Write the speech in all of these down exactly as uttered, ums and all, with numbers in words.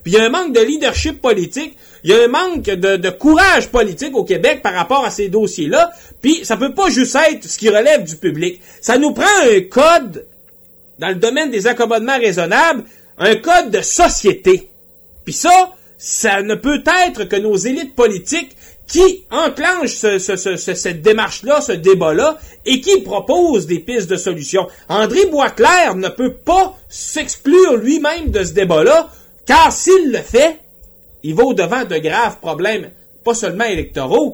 Puis il y a un manque de leadership politique, il y a un manque de, de courage politique au Québec par rapport à ces dossiers-là. Puis ça peut pas juste être ce qui relève du public. Ça nous prend un code dans le domaine des accommodements raisonnables, un code de société. Puis ça, ça ne peut être que nos élites politiques qui enclenchent ce, ce, ce, cette démarche-là, ce débat-là, et qui proposent des pistes de solutions. André Boisclair ne peut pas s'exclure lui-même de ce débat-là, car s'il le fait, il va au-devant de graves problèmes, pas seulement électoraux.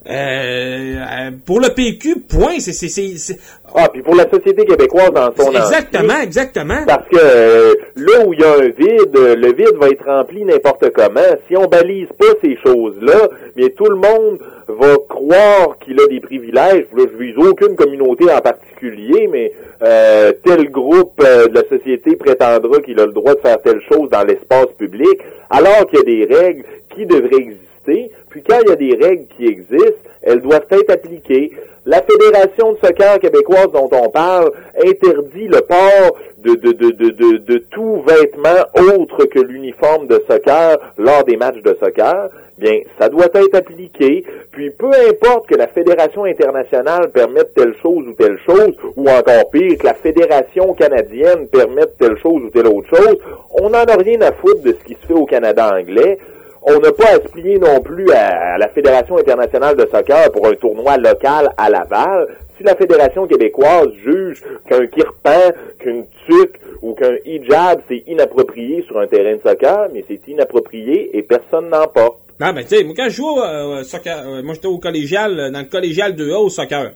Euh, pour le P Q, point, c'est, c'est, c'est, c'est... Ah, puis pour la société québécoise dans son Exactement, entier, exactement. Parce que euh, là où il y a un vide, le vide va être rempli n'importe comment. Si on balise pas ces choses-là, bien tout le monde va croire qu'il a des privilèges. Là, je vise aucune communauté en particulier, mais euh, tel groupe euh, de la société prétendra qu'il a le droit de faire telle chose dans l'espace public, alors qu'il y a des règles qui devraient exister. Puis quand il y a des règles qui existent, elles doivent être appliquées. La Fédération de soccer québécoise dont on parle interdit le port de, de, de, de, de, de tout vêtement autre que l'uniforme de soccer lors des matchs de soccer. Bien, ça doit être appliqué. Puis peu importe que la Fédération internationale permette telle chose ou telle chose, ou encore pire, que la Fédération canadienne permette telle chose ou telle autre chose, on n'en a rien à foutre de ce qui se fait au Canada anglais. On n'a pas à se plier non plus à, à la Fédération internationale de soccer pour un tournoi local à Laval. Si la Fédération québécoise juge qu'un kirpan, qu'une tuque ou qu'un hijab, c'est inapproprié sur un terrain de soccer, mais c'est inapproprié et personne n'en porte. Non, ben tu sais, moi quand je jouais au euh, soccer, euh, moi j'étais au collégial, dans le collégial deux A au soccer.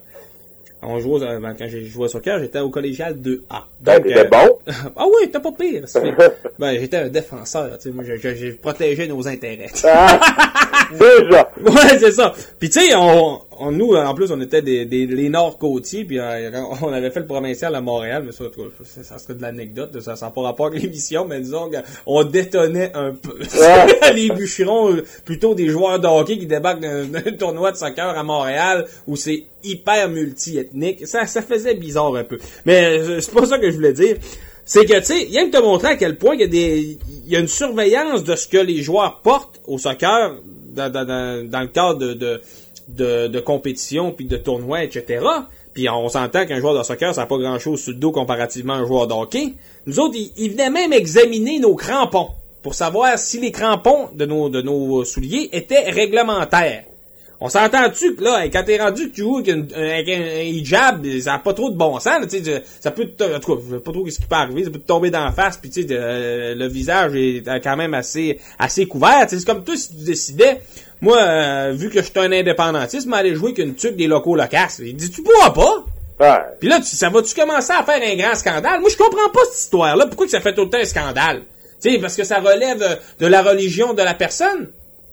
On jouait, euh, quand j'ai joué au soccer, j'étais au collégial deux A. Donc, ben, t'étais euh, bon? Ah oui, t'es pas pire. Ben, j'étais un défenseur, tu sais, moi, je, je, je protégeais nos intérêts. Ah, déjà! Ouais, c'est ça. Puis tu sais, on, on, nous, en plus, on était des, des les Nord-Côtiers, puis euh, on avait fait le provincial à Montréal, mais ça, ça, ça serait de l'anecdote, ça n'a pas rapport avec l'émission, mais disons qu'on détonnait un peu. Ah. Les bûcherons, plutôt des joueurs de hockey qui débarquent d'un, d'un tournoi de soccer à Montréal, où c'est hyper multi-ethnique. Ça, ça faisait bizarre un peu. Mais euh, c'est pas ça que je voulais dire. C'est que, tu sais, il y a que te montrer à quel point il y a des, il y a une surveillance de ce que les joueurs portent au soccer dans, dans, dans, dans le cadre de, de, de, de compétition puis de tournois, et cetera. Puis on s'entend qu'un joueur de soccer, ça n'a pas grand-chose sur le dos comparativement à un joueur de hockey. Nous autres, ils, ils venaient même examiner nos crampons pour savoir si les crampons de nos, de nos souliers étaient réglementaires. On s'entend-tu que là, quand t'es rendu que tu joues avec, une, avec un, un hijab, ça n'a pas trop de bon sens, tu sais, ça peut te, en tout cas, je sais pas trop ce qui peut arriver, ça peut te tomber dans la face, puis tu sais, euh, le visage est quand même assez, assez couvert, c'est comme toi si tu décidais, moi, euh, vu que je suis un indépendantiste, m'aller jouer qu'une tuque des locaux locasses. Il dit, tu bois pas? Ouais. Puis là, tu, ça va-tu commencer à faire un grand scandale? Moi, je comprends pas cette histoire-là, pourquoi que ça fait tout le temps un scandale? Tu sais, parce que ça relève de la religion de la personne?